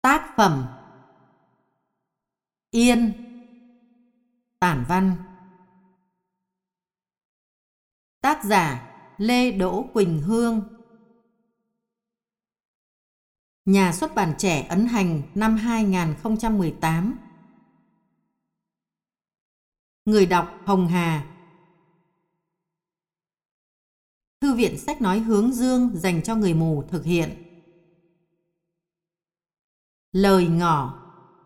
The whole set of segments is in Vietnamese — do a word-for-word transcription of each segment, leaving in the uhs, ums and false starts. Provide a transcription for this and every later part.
Tác phẩm Yên. Tản văn. Tác giả Lê Đỗ Quỳnh Hương. Nhà xuất bản Trẻ ấn hành năm hai nghìn không trăm mười tám. Người đọc Hồng Hà. Thư viện Sách Nói Hướng Dương dành cho người mù thực hiện. Lời ngỏ.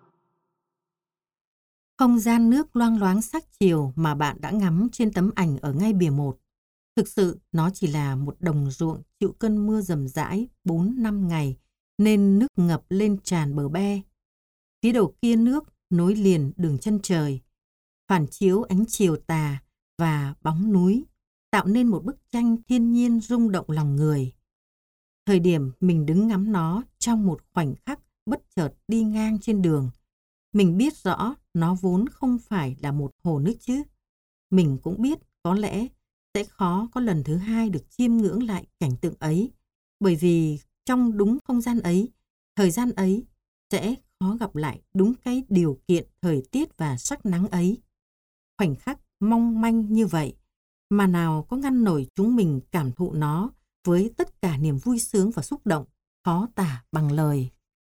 Không gian nước loang loáng sắc chiều mà bạn đã ngắm trên tấm ảnh ở ngay bìa một. Thực sự nó chỉ là một đồng ruộng chịu cơn mưa rầm rãi bốn năm ngày nên nước ngập lên tràn bờ be. Phía đầu kia nước nối liền đường chân trời, phản chiếu ánh chiều tà và bóng núi, tạo nên một bức tranh thiên nhiên rung động lòng người. Thời điểm mình đứng ngắm nó trong một khoảnh khắc bất chợt đi ngang trên đường, mình biết rõ nó vốn không phải là một hồ nước chứ. Mình cũng biết có lẽ sẽ khó có lần thứ hai được chiêm ngưỡng lại cảnh tượng ấy, bởi vì trong đúng không gian ấy, thời gian ấy, sẽ khó gặp lại đúng cái điều kiện thời tiết và sắc nắng ấy. Khoảnh khắc mong manh như vậy, mà nào có ngăn nổi chúng mình cảm thụ nó với tất cả niềm vui sướng và xúc động, khó tả bằng lời.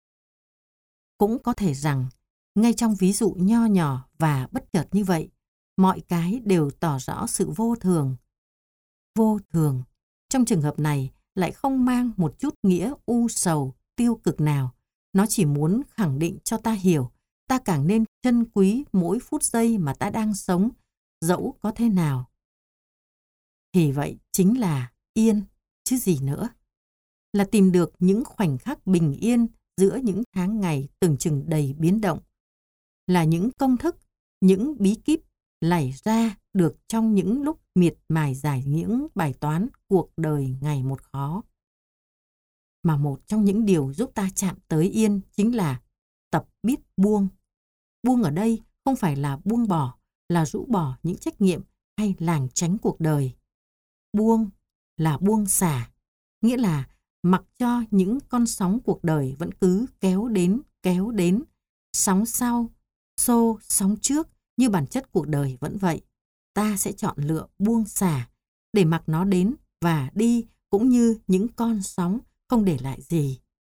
Cũng có thể rằng, ngay trong ví dụ nho nhỏ và bất chợt như vậy, mọi cái đều tỏ rõ sự vô thường. Vô thường, trong trường hợp này, lại không mang một chút nghĩa u sầu, tiêu cực nào. Nó chỉ muốn khẳng định cho ta hiểu, ta càng nên trân quý mỗi phút giây mà ta đang sống, dẫu có thế nào. Thì vậy chính là yên, chứ gì nữa. Là tìm được những khoảnh khắc bình yên giữa những tháng ngày tưởng chừng đầy biến động. Là những công thức, những bí kíp lảy ra được trong những lúc miệt mài giải những bài toán cuộc đời ngày một khó. Mà một trong những điều giúp ta chạm tới yên chính là tập biết buông. Buông ở đây không phải là buông bỏ, là rũ bỏ những trách nhiệm hay lảng tránh cuộc đời. Buông là buông xả, nghĩa là mặc cho những con sóng cuộc đời vẫn cứ kéo đến, kéo đến, sóng sau, xô, sóng trước, như bản chất cuộc đời vẫn vậy. Ta sẽ chọn lựa buông xả để mặc nó đến và đi, cũng như những con sóng không để lại gì.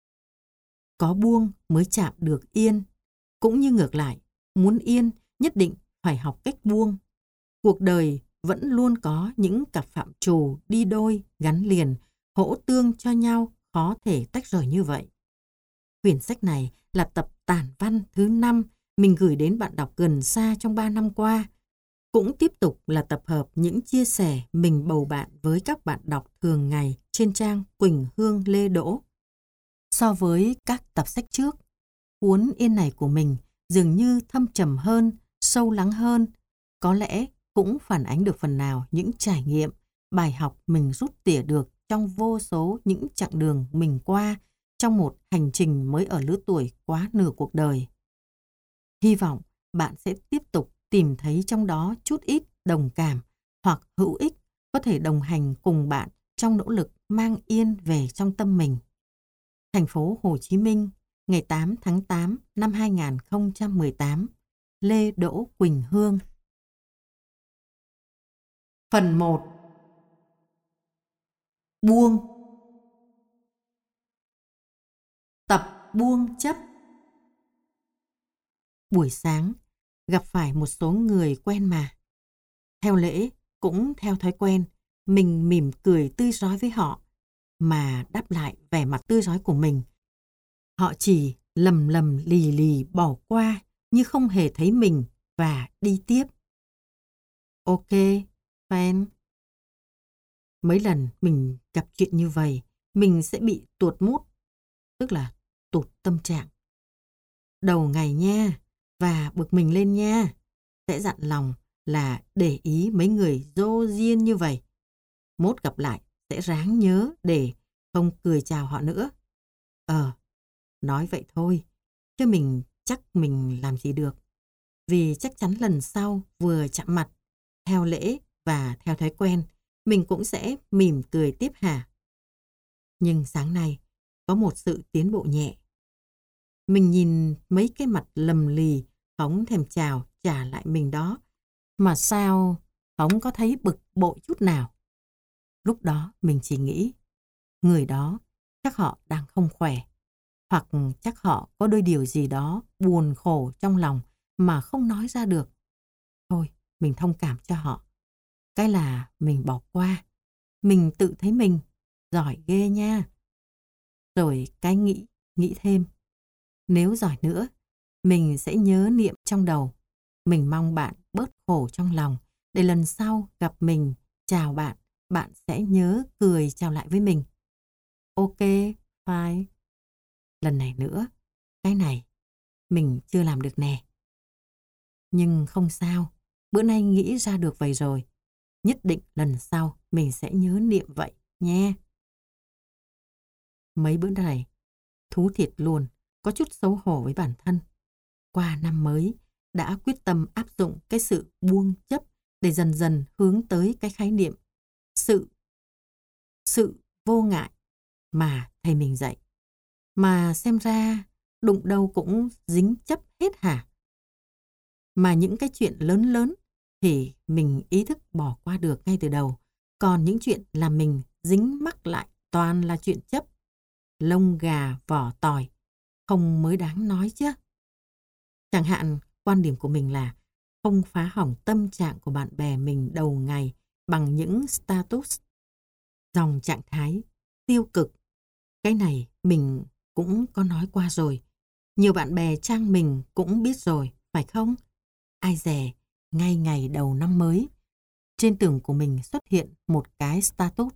Có buông mới chạm được yên, cũng như ngược lại, muốn yên nhất định phải học cách buông. Cuộc đời vẫn luôn có những cặp phạm trù đi đôi, gắn liền, hỗ tương cho nhau, khó thể tách rời như vậy. Quyển sách này là tập tản văn thứ năm mình gửi đến bạn đọc gần xa trong ba năm qua. Cũng tiếp tục là tập hợp những chia sẻ mình bầu bạn với các bạn đọc thường ngày trên trang Quỳnh Hương Lê Đỗ. So với các tập sách trước, cuốn Yên này của mình dường như thâm trầm hơn, sâu lắng hơn, có lẽ cũng phản ánh được phần nào những trải nghiệm, bài học mình rút tỉa được trong vô số những chặng đường mình qua trong một hành trình mới ở lứa tuổi quá nửa cuộc đời. Hy vọng bạn sẽ tiếp tục tìm thấy trong đó chút ít đồng cảm hoặc hữu ích có thể đồng hành cùng bạn trong nỗ lực mang yên về trong tâm mình. Thành phố Hồ Chí Minh, ngày tám tháng tám năm hai nghìn không trăm mười tám. Lê Đỗ Quỳnh Hương. Phần một. Buông. Tập buông chấp. Buổi sáng, gặp phải một số người quen mà. Theo lễ, cũng theo thói quen, mình mỉm cười tươi rói với họ, mà đáp lại vẻ mặt tươi rói của mình. Họ chỉ lầm lầm lì lì bỏ qua như không hề thấy mình và đi tiếp. Ok, fan. Mấy lần mình gặp chuyện như vậy, mình sẽ bị tuột mood, tức là tụt tâm trạng. Đầu ngày nha, và bực mình lên nha, sẽ dặn lòng là để ý mấy người dô diên như vậy. Mốt gặp lại sẽ ráng nhớ để không cười chào họ nữa. Ờ, nói vậy thôi, chứ mình chắc mình làm gì được. Vì chắc chắn lần sau vừa chạm mặt, theo lễ và theo thói quen, mình cũng sẽ mỉm cười tiếp hả. Nhưng sáng nay, có một sự tiến bộ nhẹ. Mình nhìn mấy cái mặt lầm lì, không thèm chào trả lại mình đó. Mà sao không có thấy bực bội chút nào. Lúc đó mình chỉ nghĩ, người đó chắc họ đang không khỏe. Hoặc chắc họ có đôi điều gì đó buồn khổ trong lòng mà không nói ra được. Thôi, mình thông cảm cho họ. Cái là mình bỏ qua. Mình tự thấy mình giỏi ghê nha. Rồi cái nghĩ, nghĩ thêm. Nếu giỏi nữa, mình sẽ nhớ niệm trong đầu. Mình mong bạn bớt khổ trong lòng, để lần sau gặp mình chào bạn, bạn sẽ nhớ cười chào lại với mình. Ok, fine. Lần này nữa, cái này mình chưa làm được nè. Nhưng không sao, bữa nay nghĩ ra được vậy rồi. Nhất định lần sau mình sẽ nhớ niệm vậy nhé. Mấy bữa này, thú thiệt luôn, có chút xấu hổ với bản thân. Qua năm mới, đã quyết tâm áp dụng cái sự buông chấp để dần dần hướng tới cái khái niệm sự, sự vô ngại mà thầy mình dạy. Mà xem ra đụng đâu cũng dính chấp hết hả? Mà những cái chuyện lớn lớn thì mình ý thức bỏ qua được ngay từ đầu. Còn những chuyện làm mình dính mắc lại toàn là chuyện chấp. Lông gà vỏ tỏi, không mới đáng nói chứ. Chẳng hạn, quan điểm của mình là không phá hỏng tâm trạng của bạn bè mình đầu ngày bằng những status, dòng trạng thái tiêu cực. Cái này mình cũng có nói qua rồi. Nhiều bạn bè trang mình cũng biết rồi, phải không? Ai dè, ngay ngày đầu năm mới, trên tường của mình xuất hiện một cái status.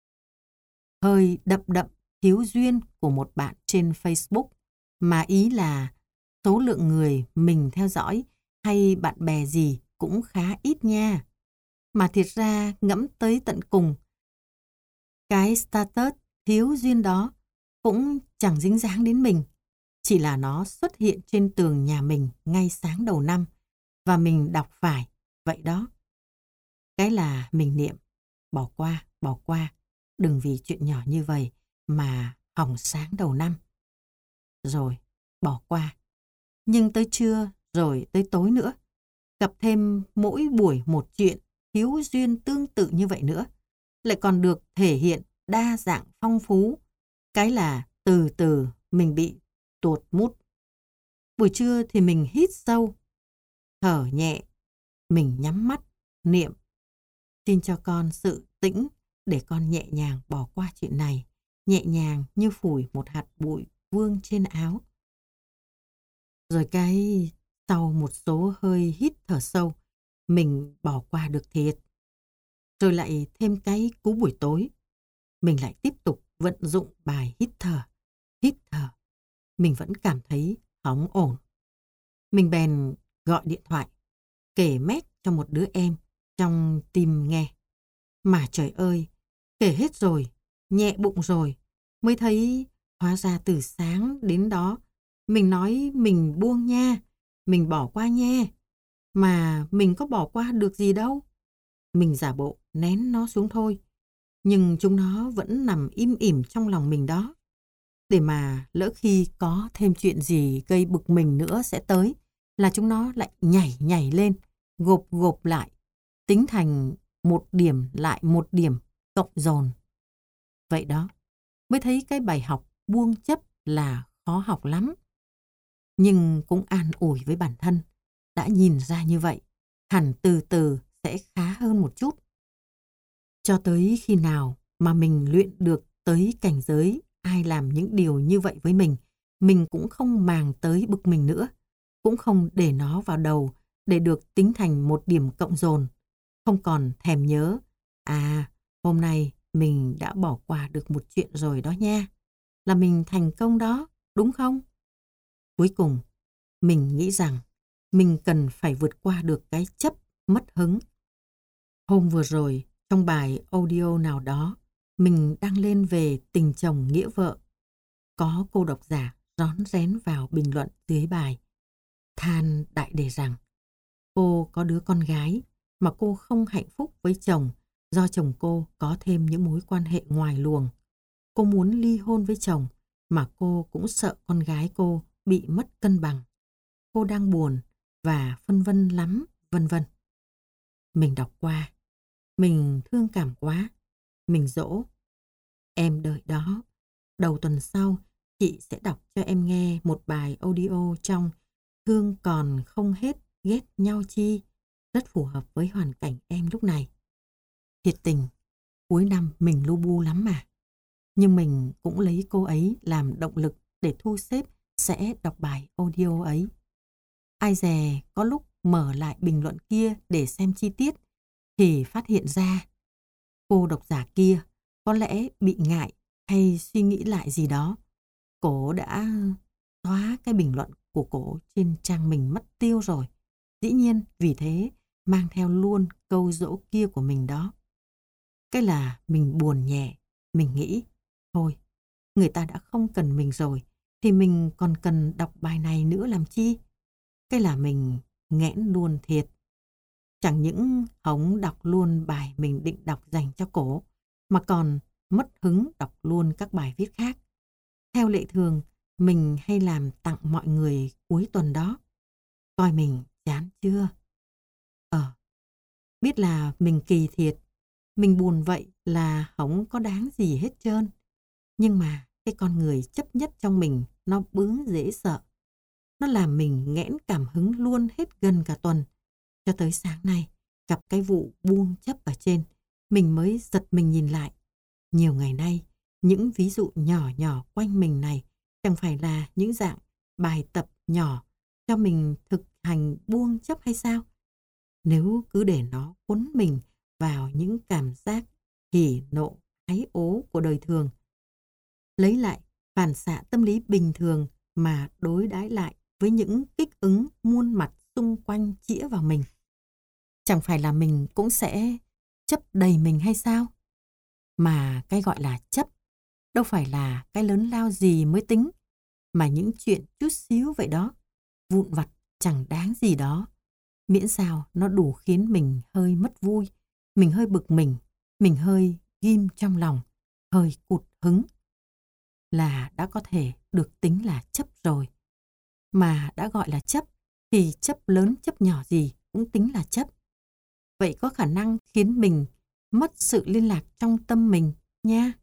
Hơi đậm đậm thiếu duyên của một bạn trên Facebook, mà ý là số lượng người mình theo dõi hay bạn bè gì cũng khá ít nha. Mà thiệt ra ngẫm tới tận cùng, cái status thiếu duyên đó cũng chẳng dính dáng đến mình. Chỉ là nó xuất hiện trên tường nhà mình ngay sáng đầu năm và mình đọc phải, vậy đó. Cái là mình niệm, bỏ qua, bỏ qua, đừng vì chuyện nhỏ như vậy mà hỏng sáng đầu năm. Rồi, bỏ qua. Nhưng tới trưa, rồi tới tối nữa, gặp thêm mỗi buổi một chuyện thiếu duyên tương tự như vậy nữa, lại còn được thể hiện đa dạng phong phú. Cái là từ từ mình bị tuột mút. Buổi trưa thì mình hít sâu, thở nhẹ, mình nhắm mắt, niệm. Xin cho con sự tĩnh để con nhẹ nhàng bỏ qua chuyện này, nhẹ nhàng như phủi một hạt bụi vương trên áo. Rồi cái sau một số hơi hít thở sâu, mình bỏ qua được thiệt. Rồi lại thêm cái cú buổi tối, mình lại tiếp tục vận dụng bài hít thở, hít thở. Mình vẫn cảm thấy hóng ổn. Mình bèn gọi điện thoại, kể mét cho một đứa em trong tim nghe. Mà trời ơi, kể hết rồi, nhẹ bụng rồi, mới thấy hóa ra từ sáng đến đó, mình nói mình buông nha, mình bỏ qua nha. Mà mình có bỏ qua được gì đâu. Mình giả bộ nén nó xuống thôi. Nhưng chúng nó vẫn nằm im ỉm trong lòng mình đó. Để mà lỡ khi có thêm chuyện gì gây bực mình nữa sẽ tới, là chúng nó lại nhảy nhảy lên, gộp gộp lại, tính thành một điểm lại một điểm, cộng dồn. Vậy đó, mới thấy cái bài học buông chấp là khó học lắm. Nhưng cũng an ủi với bản thân, đã nhìn ra như vậy, hẳn từ từ sẽ khá hơn một chút. Cho tới khi nào mà mình luyện được tới cảnh giới ai làm những điều như vậy với mình, mình cũng không màng tới bực mình nữa, cũng không để nó vào đầu để được tính thành một điểm cộng dồn, không còn thèm nhớ. À, hôm nay mình đã bỏ qua được một chuyện rồi đó nha, là mình thành công đó, đúng không? Cuối cùng, mình nghĩ rằng mình cần phải vượt qua được cái chấp mất hứng. Hôm vừa rồi, trong bài audio nào đó, mình đăng lên về tình chồng nghĩa vợ. Có cô độc giả rón rén vào bình luận dưới bài, than đại đề rằng cô có đứa con gái mà cô không hạnh phúc với chồng do chồng cô có thêm những mối quan hệ ngoài luồng. Cô muốn ly hôn với chồng mà cô cũng sợ con gái cô bị mất cân bằng. Cô đang buồn và phân vân lắm, vân vân. Mình đọc qua. Mình thương cảm quá. Mình dỗ. Em đợi đó. Đầu tuần sau, chị sẽ đọc cho em nghe một bài audio trong Thương còn không hết, ghét nhau chi, rất phù hợp với hoàn cảnh em lúc này. Thiệt tình, cuối năm mình lu bu lắm mà. Nhưng mình cũng lấy cô ấy làm động lực để thu xếp sẽ đọc bài audio ấy. Ai dè có lúc mở lại bình luận kia để xem chi tiết thì phát hiện ra cô độc giả kia có lẽ bị ngại hay suy nghĩ lại gì đó. Cổ đã xóa cái bình luận của cổ trên trang mình mất tiêu rồi. Dĩ nhiên vì thế mang theo luôn câu dỗ kia của mình đó. Cái là mình buồn nhẹ, mình nghĩ thôi, người ta đã không cần mình rồi thì mình còn cần đọc bài này nữa làm chi? Cái là mình nghẽn luôn thiệt. Chẳng những hổng đọc luôn bài mình định đọc dành cho cổ, mà còn mất hứng đọc luôn các bài viết khác. Theo lệ thường, mình hay làm tặng mọi người cuối tuần đó. Coi mình chán chưa? Ờ, biết là mình kỳ thiệt, mình buồn vậy là không có đáng gì hết trơn. Nhưng mà cái con người chấp nhất trong mình nó bướng dễ sợ. Nó làm mình nghẽn cảm hứng luôn hết gần cả tuần. Cho tới sáng nay, gặp cái vụ buông chấp ở trên, mình mới giật mình nhìn lại. Nhiều ngày nay, những ví dụ nhỏ nhỏ quanh mình này chẳng phải là những dạng bài tập nhỏ cho mình thực hành buông chấp hay sao? Nếu cứ để nó cuốn mình vào những cảm giác hỉ nộ ái ố của đời thường, lấy lại phản xạ tâm lý bình thường mà đối đãi lại với những kích ứng muôn mặt xung quanh chĩa vào mình, chẳng phải là mình cũng sẽ chấp đầy mình hay sao? Mà cái gọi là chấp đâu phải là cái lớn lao gì mới tính, mà những chuyện chút xíu vậy đó, vụn vặt chẳng đáng gì đó. Miễn sao nó đủ khiến mình hơi mất vui, mình hơi bực mình, mình hơi ghim trong lòng, hơi cụt hứng, là đã có thể được tính là chấp rồi. Mà đã gọi là chấp thì chấp lớn chấp nhỏ gì cũng tính là chấp. Vậy có khả năng khiến mình mất sự liên lạc trong tâm mình nha.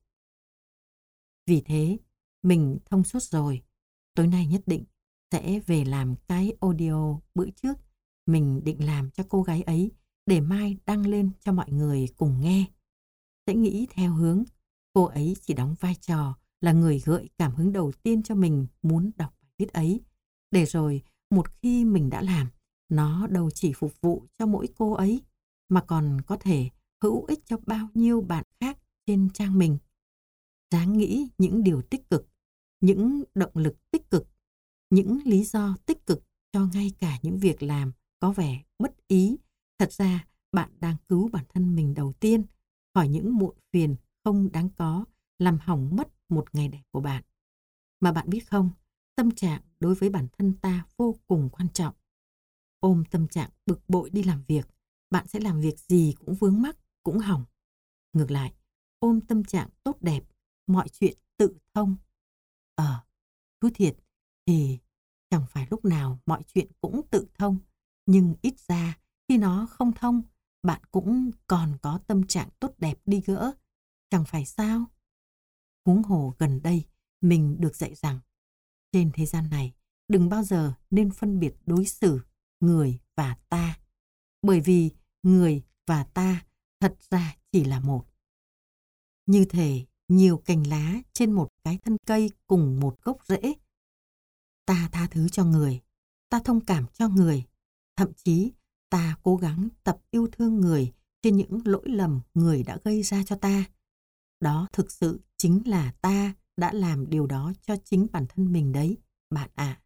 Vì thế, mình thông suốt rồi. Tối nay nhất định sẽ về làm cái audio bữa trước mình định làm cho cô gái ấy để mai đăng lên cho mọi người cùng nghe. Sẽ nghĩ theo hướng cô ấy chỉ đóng vai trò là người gợi cảm hứng đầu tiên cho mình muốn đọc bài viết ấy. Để rồi một khi mình đã làm, nó đâu chỉ phục vụ cho mỗi cô ấy mà còn có thể hữu ích cho bao nhiêu bạn khác trên trang mình. Ráng nghĩ những điều tích cực, những động lực tích cực, những lý do tích cực cho ngay cả những việc làm có vẻ bất ý. Thật ra bạn đang cứu bản thân mình đầu tiên khỏi những muộn phiền không đáng có làm hỏng mất một ngày đẹp của bạn. Mà bạn biết không, tâm trạng đối với bản thân ta vô cùng quan trọng. Ôm tâm trạng bực bội đi làm việc, bạn sẽ làm việc gì cũng vướng mắc, cũng hỏng. Ngược lại, ôm tâm trạng tốt đẹp, mọi chuyện tự thông. Ờ, thú thiệt thì chẳng phải lúc nào mọi chuyện cũng tự thông, nhưng ít ra khi nó không thông, bạn cũng còn có tâm trạng tốt đẹp đi gỡ, chẳng phải sao? Huống hồ gần đây, mình được dạy rằng, trên thế gian này, đừng bao giờ nên phân biệt đối xử người và ta, bởi vì người và ta thật ra chỉ là một. Như thể nhiều cành lá trên một cái thân cây cùng một gốc rễ. Ta tha thứ cho người, ta thông cảm cho người, thậm chí ta cố gắng tập yêu thương người trên những lỗi lầm người đã gây ra cho ta. Đó thực sự chính là ta đã làm điều đó cho chính bản thân mình đấy, bạn ạ.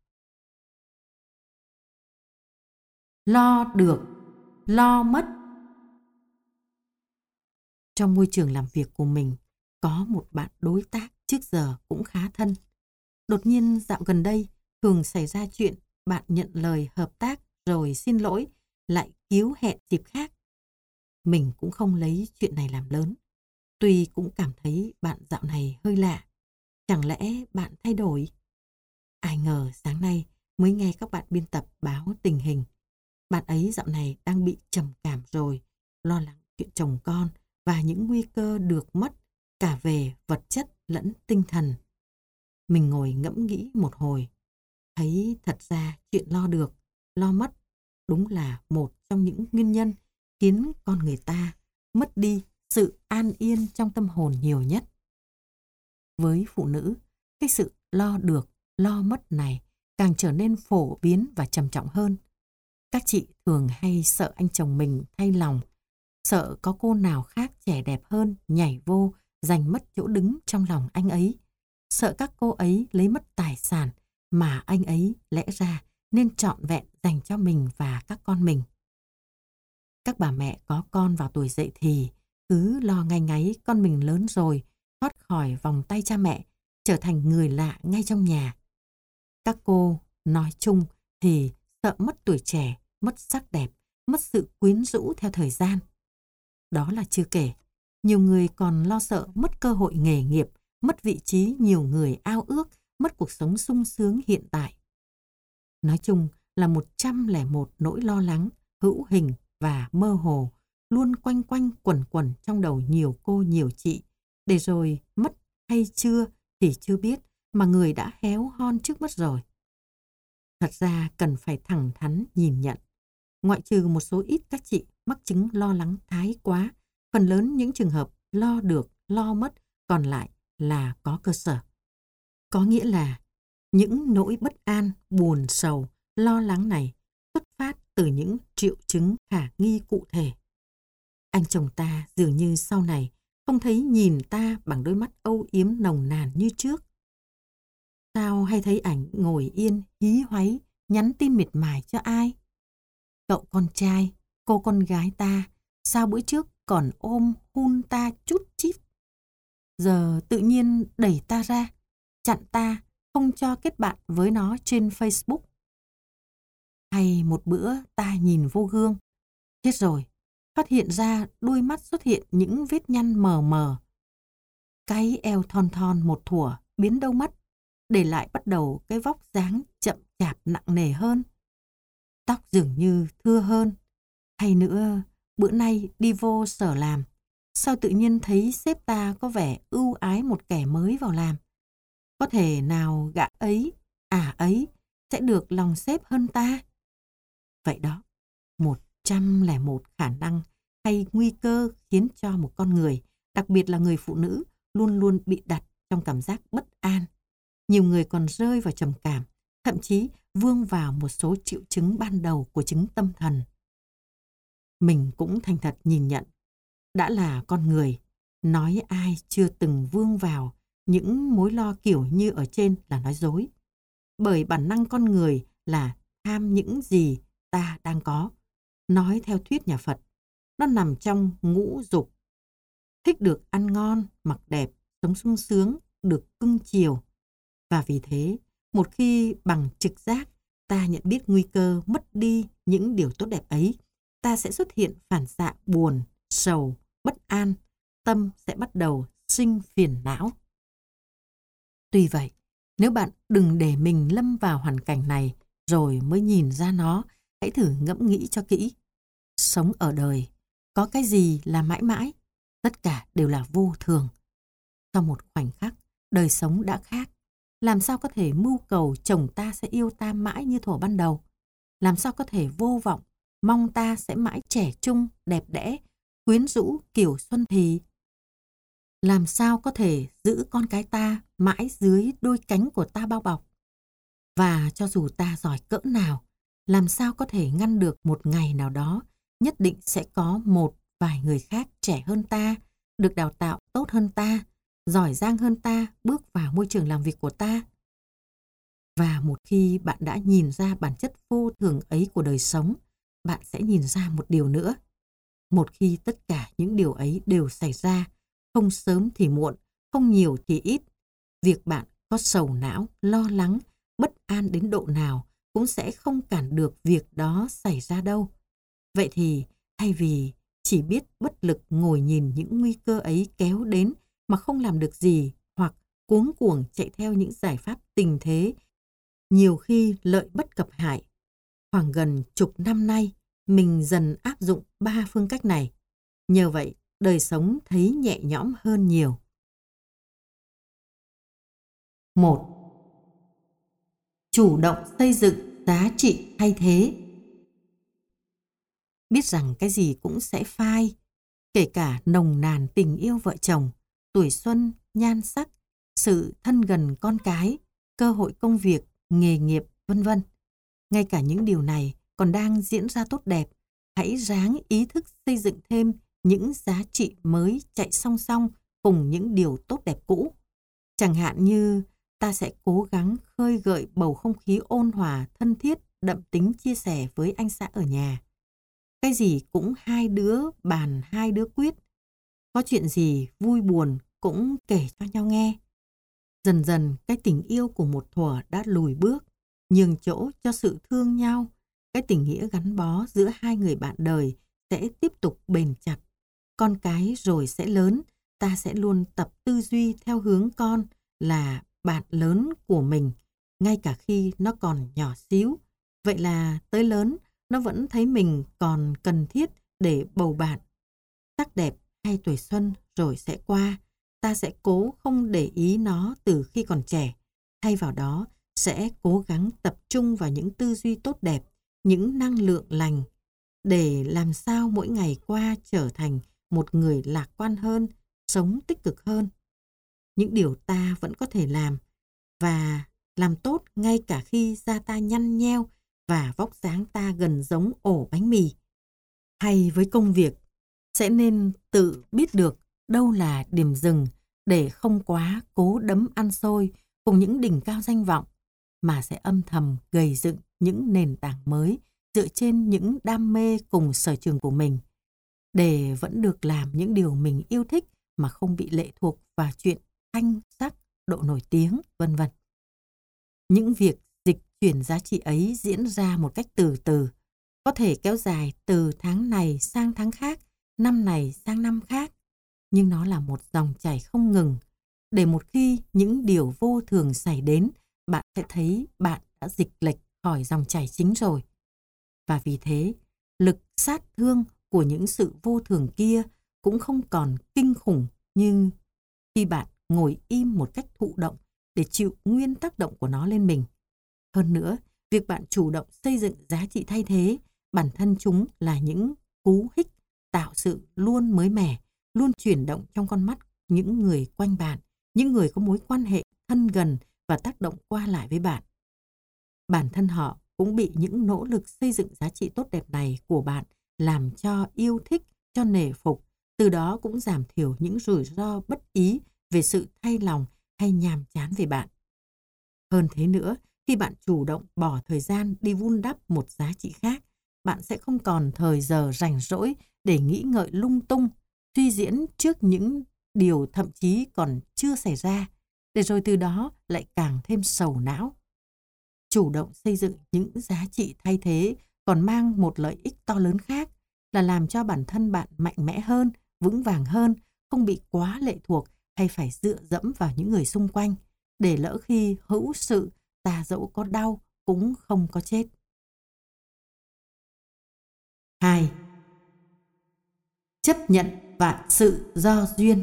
Lo được, lo mất. Trong môi trường làm việc của mình, có một bạn đối tác trước giờ cũng khá thân. Đột nhiên dạo gần đây, thường xảy ra chuyện bạn nhận lời hợp tác rồi xin lỗi, lại kíu hẹn dịp khác. Mình cũng không lấy chuyện này làm lớn. Tuy cũng cảm thấy bạn dạo này hơi lạ. Chẳng lẽ bạn thay đổi? Ai ngờ sáng nay mới nghe các bạn biên tập báo tình hình. Bạn ấy dạo này đang bị trầm cảm rồi, lo lắng chuyện chồng con và những nguy cơ được mất cả về vật chất lẫn tinh thần. Mình ngồi ngẫm nghĩ một hồi, thấy thật ra chuyện lo được, lo mất đúng là một trong những nguyên nhân khiến con người ta mất đi sự an yên trong tâm hồn nhiều nhất. Với phụ nữ, cái sự lo được, lo mất này càng trở nên phổ biến và trầm trọng hơn. Các chị thường hay sợ anh chồng mình thay lòng, sợ có cô nào khác trẻ đẹp hơn nhảy vô giành mất chỗ đứng trong lòng anh ấy, sợ các cô ấy lấy mất tài sản mà anh ấy lẽ ra nên trọn vẹn dành cho mình và các con mình. Các bà mẹ có con vào tuổi dậy thì cứ lo ngay ngáy con mình lớn rồi, thoát khỏi vòng tay cha mẹ, trở thành người lạ ngay trong nhà. Các cô nói chung thì sợ mất tuổi trẻ, mất sắc đẹp, mất sự quyến rũ theo thời gian. Đó là chưa kể, nhiều người còn lo sợ mất cơ hội nghề nghiệp, mất vị trí nhiều người ao ước, mất cuộc sống sung sướng hiện tại. Nói chung là một trăm lẻ một nỗi lo lắng, hữu hình và mơ hồ, luôn quanh quanh quẩn quẩn trong đầu nhiều cô nhiều chị, để rồi mất hay chưa thì chưa biết, mà người đã héo hon trước mất rồi. Thật ra cần phải thẳng thắn nhìn nhận. Ngoại trừ một số ít các chị mắc chứng lo lắng thái quá, phần lớn những trường hợp lo được, lo mất còn lại là có cơ sở. Có nghĩa là những nỗi bất an, buồn sầu, lo lắng này xuất phát từ những triệu chứng khả nghi cụ thể. Anh chồng ta dường như sau này không thấy nhìn ta bằng đôi mắt âu yếm nồng nàn như trước. Sao hay thấy ảnh ngồi yên, hí hoáy, nhắn tin miệt mài cho ai? Cậu con trai, cô con gái ta, sao bữa trước còn ôm hun ta chút chít? Giờ tự nhiên đẩy ta ra, chặn ta, không cho kết bạn với nó trên Facebook. Hay một bữa ta nhìn vô gương, chết rồi, phát hiện ra đôi mắt xuất hiện những vết nhăn mờ mờ. Cái eo thon thon một thuở biến đâu mất, để lại bắt đầu cái vóc dáng chậm chạp nặng nề hơn. Tóc dường như thưa hơn. Hay nữa, bữa nay đi vô sở làm, sao tự nhiên thấy sếp ta có vẻ ưu ái một kẻ mới vào làm. Có thể nào gã ấy, ả ấy sẽ được lòng sếp hơn ta? Vậy đó, một trăm lẻ một khả năng hay nguy cơ khiến cho một con người, đặc biệt là người phụ nữ, luôn luôn bị đặt trong cảm giác bất an. Nhiều người còn rơi vào trầm cảm, thậm chí vương vào một số triệu chứng ban đầu của chứng tâm thần. Mình cũng thành thật nhìn nhận, đã là con người, nói ai chưa từng vương vào những mối lo kiểu như ở trên là nói dối. Bởi bản năng con người là tham những gì ta đang có. Nói theo thuyết nhà Phật, nó nằm trong ngũ dục. Thích được ăn ngon, mặc đẹp, sống sung sướng, được cưng chiều. Và vì thế, một khi bằng trực giác ta nhận biết nguy cơ mất đi những điều tốt đẹp ấy, ta sẽ xuất hiện phản xạ buồn, sầu, bất an, tâm sẽ bắt đầu sinh phiền não. Tuy vậy, nếu bạn đừng để mình lâm vào hoàn cảnh này rồi mới nhìn ra nó, hãy thử ngẫm nghĩ cho kỹ. Sống ở đời, có cái gì là mãi mãi? Tất cả đều là vô thường. Sau một khoảnh khắc, đời sống đã khác. Làm sao có thể mưu cầu chồng ta sẽ yêu ta mãi như thuở ban đầu? Làm sao có thể vô vọng, mong ta sẽ mãi trẻ trung, đẹp đẽ, quyến rũ kiểu xuân thì? Làm sao có thể giữ con cái ta mãi dưới đôi cánh của ta bao bọc? Và cho dù ta giỏi cỡ nào, làm sao có thể ngăn được một ngày nào đó nhất định sẽ có một vài người khác trẻ hơn ta, được đào tạo tốt hơn ta, giỏi giang hơn ta bước vào môi trường làm việc của ta? Và một khi bạn đã nhìn ra bản chất vô thường ấy của đời sống, bạn sẽ nhìn ra một điều nữa. Một khi tất cả những điều ấy đều xảy ra, không sớm thì muộn, không nhiều thì ít, việc bạn có sầu não, lo lắng, bất an đến độ nào cũng sẽ không cản được việc đó xảy ra đâu. Vậy thì, thay vì chỉ biết bất lực ngồi nhìn những nguy cơ ấy kéo đến mà không làm được gì, hoặc cuống cuồng chạy theo những giải pháp tình thế nhiều khi lợi bất cập hại. Khoảng gần chục năm nay, mình dần áp dụng ba phương cách này. Nhờ vậy, đời sống thấy nhẹ nhõm hơn nhiều. một. Chủ động xây dựng giá trị thay thế. Biết rằng cái gì cũng sẽ phai, kể cả nồng nàn tình yêu vợ chồng, tuổi xuân, nhan sắc, sự thân gần con cái, cơ hội công việc, nghề nghiệp, vân vân. Ngay cả những điều này còn đang diễn ra tốt đẹp, hãy ráng ý thức xây dựng thêm những giá trị mới chạy song song cùng những điều tốt đẹp cũ. Chẳng hạn như ta sẽ cố gắng khơi gợi bầu không khí ôn hòa, thân thiết, đậm tính chia sẻ với anh xã ở nhà. Cái gì cũng hai đứa bàn hai đứa quyết. Có chuyện gì vui buồn cũng kể cho nhau nghe. Dần dần cái tình yêu của một thuở đã lùi bước, nhường chỗ cho sự thương nhau. Cái tình nghĩa gắn bó giữa hai người bạn đời sẽ tiếp tục bền chặt. Con cái rồi sẽ lớn, ta sẽ luôn tập tư duy theo hướng con là bạn lớn của mình, ngay cả khi nó còn nhỏ xíu. Vậy là tới lớn, nó vẫn thấy mình còn cần thiết để bầu bạn. Sắc đẹp hay tuổi xuân rồi sẽ qua, ta sẽ cố không để ý nó từ khi còn trẻ. Thay vào đó, sẽ cố gắng tập trung vào những tư duy tốt đẹp, những năng lượng lành, để làm sao mỗi ngày qua trở thành một người lạc quan hơn, sống tích cực hơn. Những điều ta vẫn có thể làm, và làm tốt ngay cả khi da ta nhăn nheo và vóc dáng ta gần giống ổ bánh mì. Hay với công việc, sẽ nên tự biết được đâu là điểm dừng để không quá cố đấm ăn xôi cùng những đỉnh cao danh vọng, mà sẽ âm thầm gầy dựng những nền tảng mới dựa trên những đam mê cùng sở trường của mình, để vẫn được làm những điều mình yêu thích mà không bị lệ thuộc vào chuyện thanh sắc, độ nổi tiếng, vân vân. Những việc dịch chuyển giá trị ấy diễn ra một cách từ từ, có thể kéo dài từ tháng này sang tháng khác, năm này sang năm khác, nhưng nó là một dòng chảy không ngừng, để một khi những điều vô thường xảy đến, bạn sẽ thấy bạn đã dịch lệch khỏi dòng chảy chính rồi. Và vì thế, lực sát thương của những sự vô thường kia cũng không còn kinh khủng như khi bạn ngồi im một cách thụ động để chịu nguyên tác động của nó lên mình. Hơn nữa, việc bạn chủ động xây dựng giá trị thay thế, bản thân chúng là những cú hích tạo sự luôn mới mẻ, luôn chuyển động trong con mắt những người quanh bạn, những người có mối quan hệ thân gần và tác động qua lại với bạn. Bản thân họ cũng bị những nỗ lực xây dựng giá trị tốt đẹp này của bạn làm cho yêu thích, cho nể phục, từ đó cũng giảm thiểu những rủi ro bất ý về sự thay lòng hay nhàm chán về bạn. Hơn thế nữa, khi bạn chủ động bỏ thời gian đi vun đắp một giá trị khác, bạn sẽ không còn thời giờ rảnh rỗi để nghĩ ngợi lung tung, suy diễn trước những điều thậm chí còn chưa xảy ra, để rồi từ đó lại càng thêm sầu não. Chủ động xây dựng những giá trị thay thế còn mang một lợi ích to lớn khác, là làm cho bản thân bạn mạnh mẽ hơn, vững vàng hơn, không bị quá lệ thuộc hay phải dựa dẫm vào những người xung quanh, để lỡ khi hữu sự, ta dẫu có đau cũng không có chết. hai. Chấp nhận vạn sự do duyên.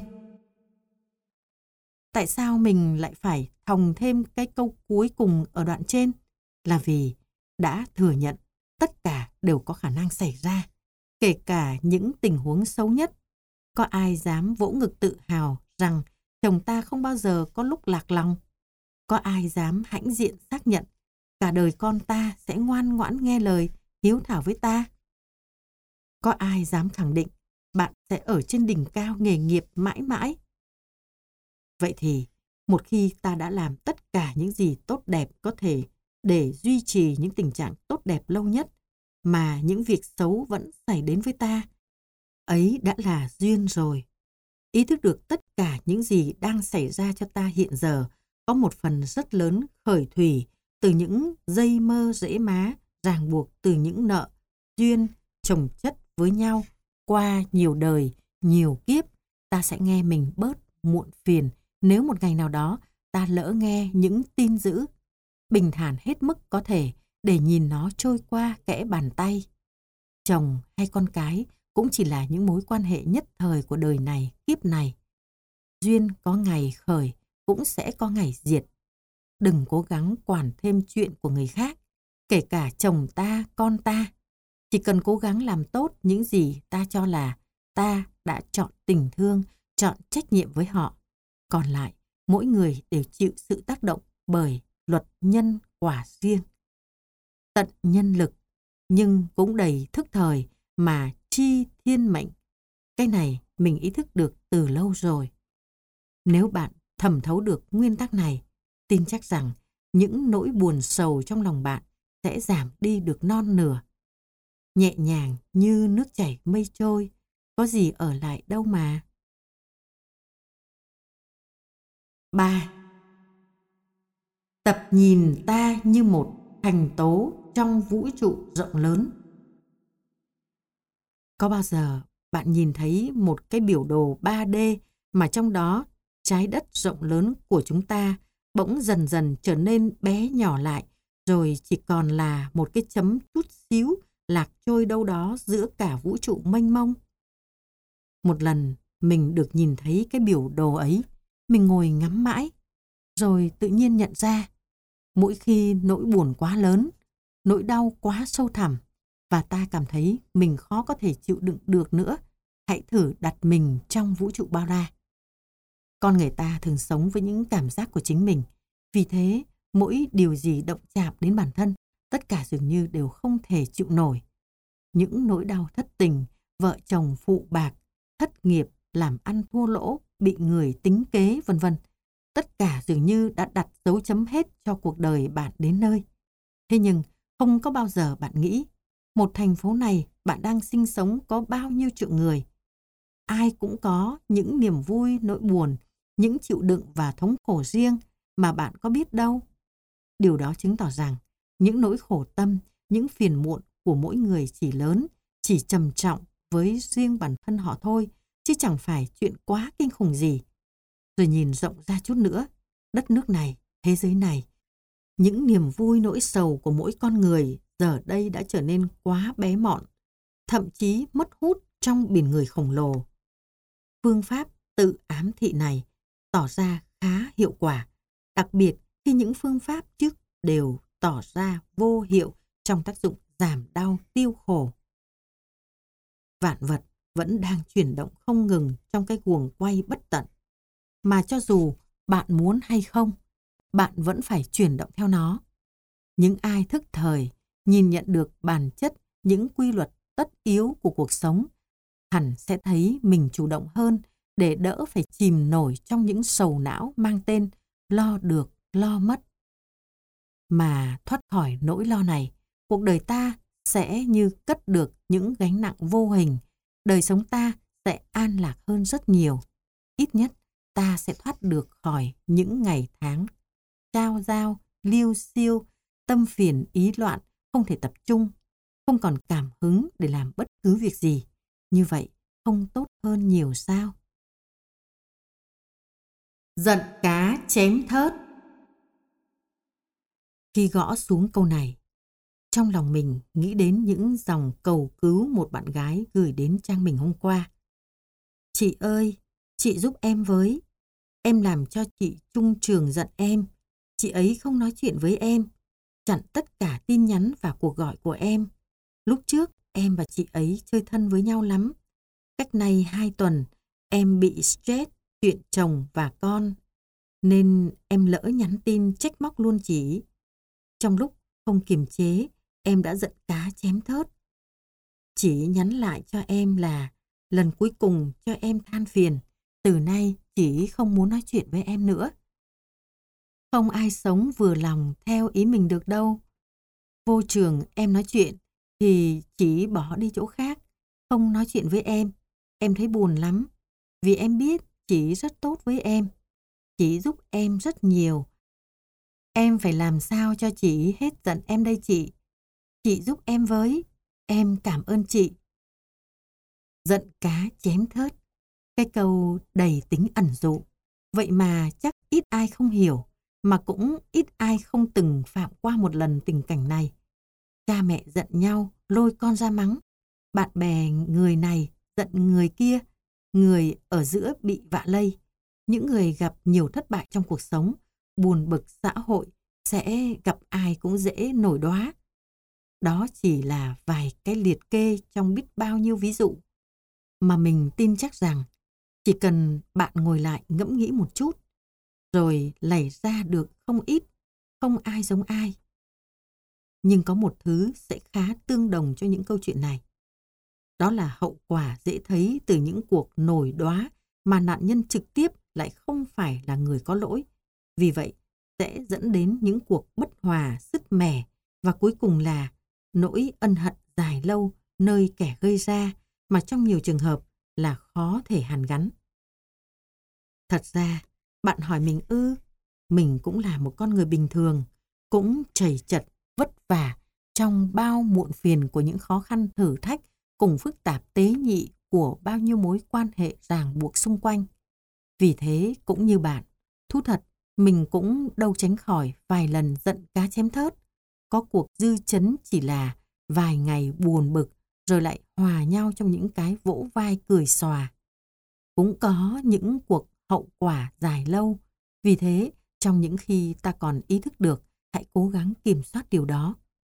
Tại sao mình lại phải thòng thêm cái câu cuối cùng ở đoạn trên? Là vì đã thừa nhận tất cả đều có khả năng xảy ra, kể cả những tình huống xấu nhất. Có ai dám vỗ ngực tự hào rằng chồng ta không bao giờ có lúc lạc lòng? Có ai dám hãnh diện xác nhận cả đời con ta sẽ ngoan ngoãn nghe lời, hiếu thảo với ta? Có ai dám khẳng định bạn sẽ ở trên đỉnh cao nghề nghiệp mãi mãi? Vậy thì, một khi ta đã làm tất cả những gì tốt đẹp có thể để duy trì những tình trạng tốt đẹp lâu nhất, mà những việc xấu vẫn xảy đến với ta, ấy đã là duyên rồi. Ý thức được tất cả những gì đang xảy ra cho ta hiện giờ có một phần rất lớn khởi thủy từ những dây mơ rễ má, ràng buộc từ những nợ, duyên, chồng chất với nhau qua nhiều đời, nhiều kiếp. Ta sẽ nghe mình bớt muộn phiền nếu một ngày nào đó ta lỡ nghe những tin dữ. bình thản hết mức có thể để nhìn nó trôi qua kẽ bàn tay. Chồng hay con cái cũng chỉ là những mối quan hệ nhất thời của đời này, kiếp này. Duyên có ngày khởi, cũng sẽ có ngày diệt. Đừng cố gắng quản thêm chuyện của người khác, kể cả chồng ta, con ta. Chỉ cần cố gắng làm tốt những gì ta cho là ta đã chọn tình thương, chọn trách nhiệm với họ. Còn lại, mỗi người đều chịu sự tác động bởi luật nhân quả riêng. Tận nhân lực, nhưng cũng đầy thức thời mà chi thiên mệnh. Cái này mình ý thức được từ lâu rồi. Nếu bạn thẩm thấu được nguyên tắc này, tin chắc rằng những nỗi buồn sầu trong lòng bạn sẽ giảm đi được non nửa. Nhẹ nhàng như nước chảy mây trôi, có gì ở lại đâu mà. ba. Tập nhìn ta như một thành tố trong vũ trụ rộng lớn. Có bao giờ bạn nhìn thấy một cái biểu đồ ba D mà trong đó trái đất rộng lớn của chúng ta bỗng dần dần trở nên bé nhỏ lại, rồi chỉ còn là một cái chấm chút xíu lạc trôi đâu đó giữa cả vũ trụ mênh mông? Một lần mình được nhìn thấy cái biểu đồ ấy, mình ngồi ngắm mãi, rồi tự nhiên nhận ra, mỗi khi nỗi buồn quá lớn, nỗi đau quá sâu thẳm, và ta cảm thấy mình khó có thể chịu đựng được nữa, hãy thử đặt mình trong vũ trụ bao la. Con người ta thường sống với những cảm giác của chính mình, vì thế mỗi điều gì động chạm đến bản thân, tất cả dường như đều không thể chịu nổi. Những nỗi đau thất tình, vợ chồng phụ bạc, thất nghiệp, làm ăn thua lỗ, bị người tính kế, vân vân. Tất cả dường như đã đặt dấu chấm hết cho cuộc đời bạn đến nơi. Thế nhưng không có bao giờ bạn nghĩ, một thành phố này bạn đang sinh sống có bao nhiêu triệu người. Ai cũng có những niềm vui, nỗi buồn, những chịu đựng và thống khổ riêng mà bạn có biết đâu. Điều đó chứng tỏ rằng những nỗi khổ tâm, những phiền muộn của mỗi người chỉ lớn, chỉ trầm trọng với riêng bản thân họ thôi, chứ chẳng phải chuyện quá kinh khủng gì. Rồi nhìn rộng ra chút nữa, đất nước này, thế giới này, những niềm vui nỗi sầu của mỗi con người giờ đây đã trở nên quá bé mọn, thậm chí mất hút trong biển người khổng lồ. Phương pháp tự ám thị này tỏ ra khá hiệu quả, đặc biệt khi những phương pháp trước đều tỏ ra vô hiệu trong tác dụng giảm đau tiêu khổ. Vạn vật vẫn đang chuyển động không ngừng trong cái guồng quay bất tận, mà cho dù bạn muốn hay không, bạn vẫn phải chuyển động theo nó. Những ai thức thời, nhìn nhận được bản chất những quy luật tất yếu của cuộc sống, hẳn sẽ thấy mình chủ động hơn để đỡ phải chìm nổi trong những sầu não mang tên lo được, lo mất. Mà thoát khỏi nỗi lo này, cuộc đời ta sẽ như cất được những gánh nặng vô hình, đời sống ta sẽ an lạc hơn rất nhiều. Ít nhất ta sẽ thoát được khỏi những ngày tháng trao giao, liêu xiêu, tâm phiền ý loạn, không thể tập trung, không còn cảm hứng để làm bất cứ việc gì. Như vậy không tốt hơn nhiều sao? Giận cá chém thớt. Khi gõ xuống câu này, trong lòng mình nghĩ đến những dòng cầu cứu một bạn gái gửi đến trang mình hôm qua. Chị ơi, chị giúp em với. Em làm cho chị Trung Trường giận em. Chị ấy không nói chuyện với em, chặn tất cả tin nhắn và cuộc gọi của em. Lúc trước, em và chị ấy chơi thân với nhau lắm. Cách nay hai tuần, em bị stress chuyện chồng và con, nên em lỡ nhắn tin trách móc luôn chị. Trong lúc không kiềm chế, em đã giận cá chém thớt. Chị nhắn lại cho em là lần cuối cùng cho em than phiền, từ nay chị không muốn nói chuyện với em nữa. Không ai sống vừa lòng theo ý mình được đâu. Vô trường em nói chuyện thì chị bỏ đi chỗ khác, không nói chuyện với em. Em thấy buồn lắm, vì em biết chị rất tốt với em. Chị giúp em rất nhiều. Em phải làm sao cho chị hết giận em đây chị. Chị giúp em với, em cảm ơn chị. Giận cá chém thớt, cái câu đầy tính ẩn dụ. Vậy mà chắc ít ai không hiểu. mà cũng ít ai không từng phạm qua một lần tình cảnh này. Cha mẹ giận nhau, lôi con ra mắng. Bạn bè người này giận người kia, người ở giữa bị vạ lây. Những người gặp nhiều thất bại trong cuộc sống, buồn bực xã hội, sẽ gặp ai cũng dễ nổi đoá. Đó chỉ là vài cái liệt kê trong biết bao nhiêu ví dụ. Mà mình tin chắc rằng chỉ cần bạn ngồi lại ngẫm nghĩ một chút, rồi lầy ra được không ít, không ai giống ai. Nhưng có một thứ sẽ khá tương đồng cho những câu chuyện này. Đó là hậu quả dễ thấy từ những cuộc nổi đoá mà nạn nhân trực tiếp lại không phải là người có lỗi. Vì vậy, sẽ dẫn đến những cuộc bất hòa, sứt mẻ và cuối cùng là nỗi ân hận dài lâu nơi kẻ gây ra mà trong nhiều trường hợp là khó thể hàn gắn. Thật ra, bạn hỏi mình ư, mình cũng là một con người bình thường, cũng trầy trật, vất vả trong bao muộn phiền của những khó khăn thử thách cùng phức tạp tế nhị của bao nhiêu mối quan hệ ràng buộc xung quanh. Vì thế, cũng như bạn, thú thật, mình cũng đâu tránh khỏi vài lần giận cá chém thớt. Có cuộc dư chấn chỉ là vài ngày buồn bực, rồi lại hòa nhau trong những cái vỗ vai cười xòa. Cũng có những cuộc hậu quả dài lâu. Vì thế, trong những khi ta còn ý thức được, hãy cố gắng kiểm soát điều đó.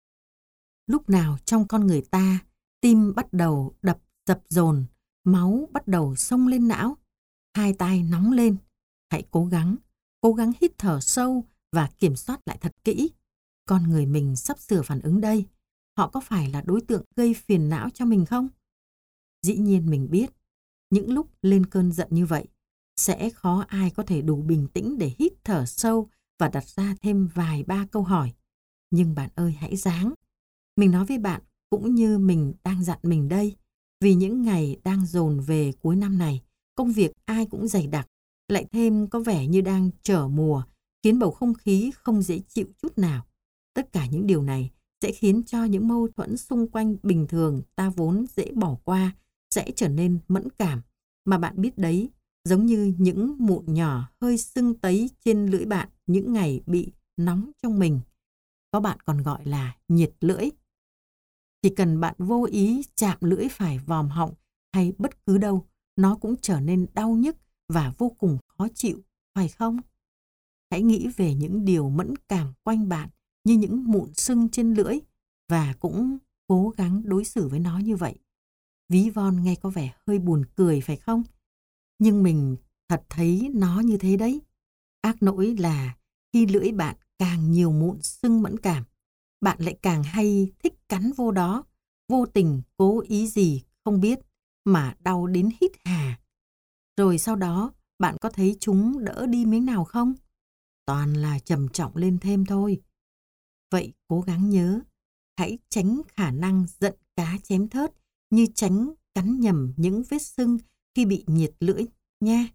Lúc nào trong con người ta, tim bắt đầu đập dập dồn, máu bắt đầu xông lên não, hai tai nóng lên, hãy cố gắng, cố gắng hít thở sâu và kiểm soát lại thật kỹ. Con người mình sắp sửa phản ứng đây. Họ có phải là đối tượng gây phiền não cho mình không? Dĩ nhiên mình biết, những lúc lên cơn giận như vậy, sẽ khó ai có thể đủ bình tĩnh để hít thở sâu và đặt ra thêm vài ba câu hỏi. Nhưng bạn ơi hãy ráng. Mình nói với bạn cũng như mình đang dặn mình đây. Vì những ngày đang dồn về cuối năm này, công việc ai cũng dày đặc, lại thêm có vẻ như đang trở mùa, khiến bầu không khí không dễ chịu chút nào. Tất cả những điều này sẽ khiến cho những mâu thuẫn xung quanh bình thường ta vốn dễ bỏ qua, sẽ trở nên mẫn cảm. Mà bạn biết đấy, giống như những mụn nhỏ hơi sưng tấy trên lưỡi bạn những ngày bị nóng trong mình. Có bạn còn gọi là nhiệt lưỡi. Chỉ cần bạn vô ý chạm lưỡi phải vòm họng hay bất cứ đâu, nó cũng trở nên đau nhức và vô cùng khó chịu, phải không? Hãy nghĩ về những điều mẫn cảm quanh bạn như những mụn sưng trên lưỡi và cũng cố gắng đối xử với nó như vậy. Ví von nghe có vẻ hơi buồn cười phải không? Nhưng mình thật thấy nó như thế đấy. Ác nỗi là khi lưỡi bạn càng nhiều mụn sưng mẫn cảm, bạn lại càng hay thích cắn vô đó, vô tình cố ý gì không biết mà đau đến hít hà. Rồi sau đó bạn có thấy chúng đỡ đi miếng nào không? Toàn là trầm trọng lên thêm thôi. Vậy cố gắng nhớ, hãy tránh khả năng giận cá chém thớt như tránh cắn nhầm những vết sưng khi bị nhiệt lưỡi nha.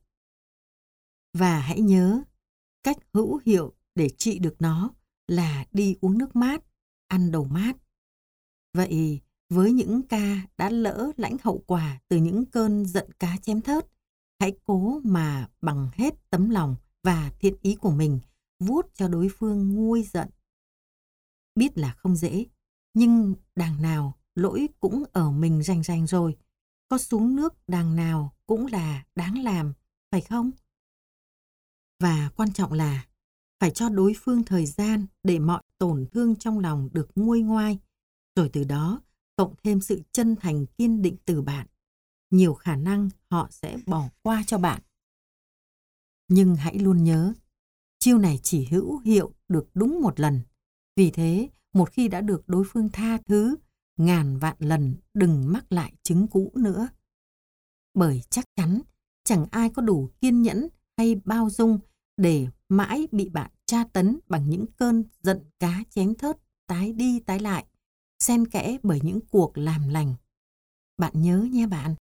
Và hãy nhớ, cách hữu hiệu để trị được nó là đi uống nước mát, ăn đồ mát. Vậy với những ca đã lỡ lãnh hậu quả từ những cơn giận cá chém thớt, hãy cố mà bằng hết tấm lòng và thiện ý của mình vuốt cho đối phương nguôi giận. Biết là không dễ, nhưng đằng nào lỗi cũng ở mình rành rành rồi. Có xuống nước đằng nào cũng là đáng làm, phải không? Và quan trọng là phải cho đối phương thời gian để mọi tổn thương trong lòng được nguôi ngoai, rồi từ đó cộng thêm sự chân thành kiên định từ bạn. Nhiều khả năng họ sẽ bỏ qua cho bạn. Nhưng hãy luôn nhớ, chiêu này chỉ hữu hiệu được đúng một lần. Vì thế, một khi đã được đối phương tha thứ, ngàn vạn lần đừng mắc lại chứng cũ nữa. Bởi chắc chắn chẳng ai có đủ kiên nhẫn hay bao dung để mãi bị bạn tra tấn bằng những cơn giận cá chém thớt tái đi tái lại, xen kẽ bởi những cuộc làm lành. Bạn nhớ nha bạn.